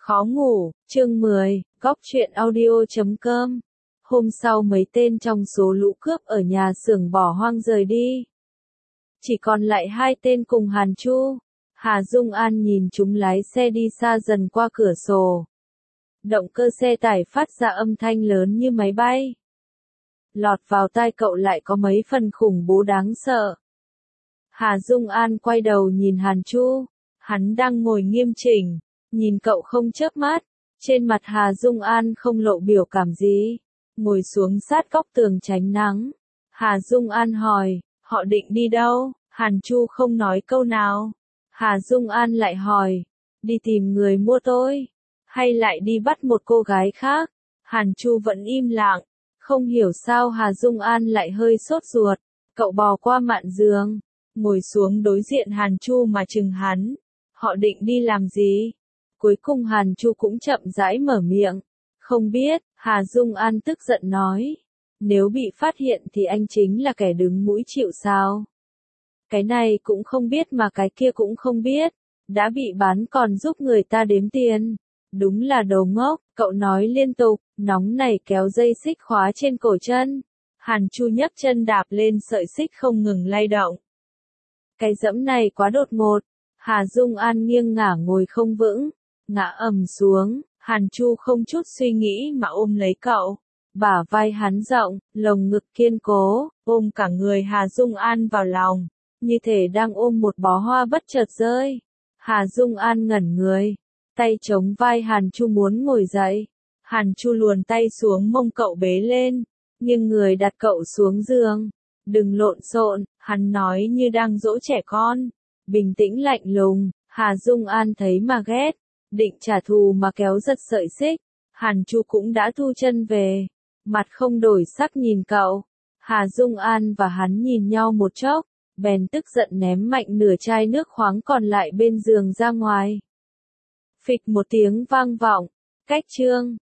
Khó ngủ, chương 10, góc truyện audio.com. Hôm sau mấy tên trong số lũ cướp ở nhà xưởng bỏ hoang rời đi. Chỉ còn lại 2 tên cùng Hàn Chu. Hà Dung An nhìn chúng lái xe đi xa dần qua cửa sổ. Động cơ xe tải phát ra âm thanh lớn như máy bay. Lọt vào tai cậu lại có mấy phần khủng bố đáng sợ. Hà Dung An quay đầu nhìn Hàn Chu. Hắn đang ngồi nghiêm chỉnh, nhìn cậu không chớp mắt. Trên mặt Hà Dung An không lộ biểu cảm gì. Ngồi xuống sát góc tường tránh nắng. Hà Dung An hỏi, họ định đi đâu? Hàn Chu không nói câu nào. Hà Dung An lại hỏi, đi tìm người mua tôi, hay lại đi bắt một cô gái khác? Hàn Chu vẫn im lặng, không hiểu sao Hà Dung An lại hơi sốt ruột. Cậu bò qua mạn giường, ngồi xuống đối diện Hàn Chu mà chừng hắn. Họ định đi làm gì? Cuối cùng Hàn Chu cũng chậm rãi mở miệng. Không biết, Hà Dung An tức giận nói. Nếu bị phát hiện thì anh chính là kẻ đứng mũi chịu sào. Cái này cũng không biết mà cái kia cũng không biết. Đã bị bán còn giúp người ta đếm tiền. Đúng là đồ ngốc, cậu nói liên tục, nóng này kéo dây xích khóa trên cổ chân. Hàn Chu nhấc chân đạp lên sợi xích không ngừng lay động. Cái dẫm này quá đột ngột. Hà Dung An nghiêng ngả ngồi không vững, ngã ầm xuống. Hàn Chu không chút suy nghĩ mà ôm lấy cậu. Bả vai hắn rộng, lồng ngực kiên cố, ôm cả người Hà Dung An vào lòng, như thể đang ôm một bó hoa bất chợt rơi. Hà Dung An ngẩn người, tay chống vai Hàn Chu muốn ngồi dậy. Hàn Chu luồn tay xuống mông cậu bế lên, nghiêng người đặt cậu xuống giường. Đừng lộn xộn, hắn nói như đang dỗ trẻ con. Bình tĩnh lạnh lùng. Hà Dung An thấy mà ghét, định trả thù mà kéo giật sợi xích. Hàn Chu cũng đã thu chân về, mặt không đổi sắc nhìn cậu. Hà Dung An và hắn nhìn nhau một chốc, bèn tức giận ném mạnh nửa chai nước khoáng còn lại bên giường ra ngoài. Phịch một tiếng vang vọng, cách chương.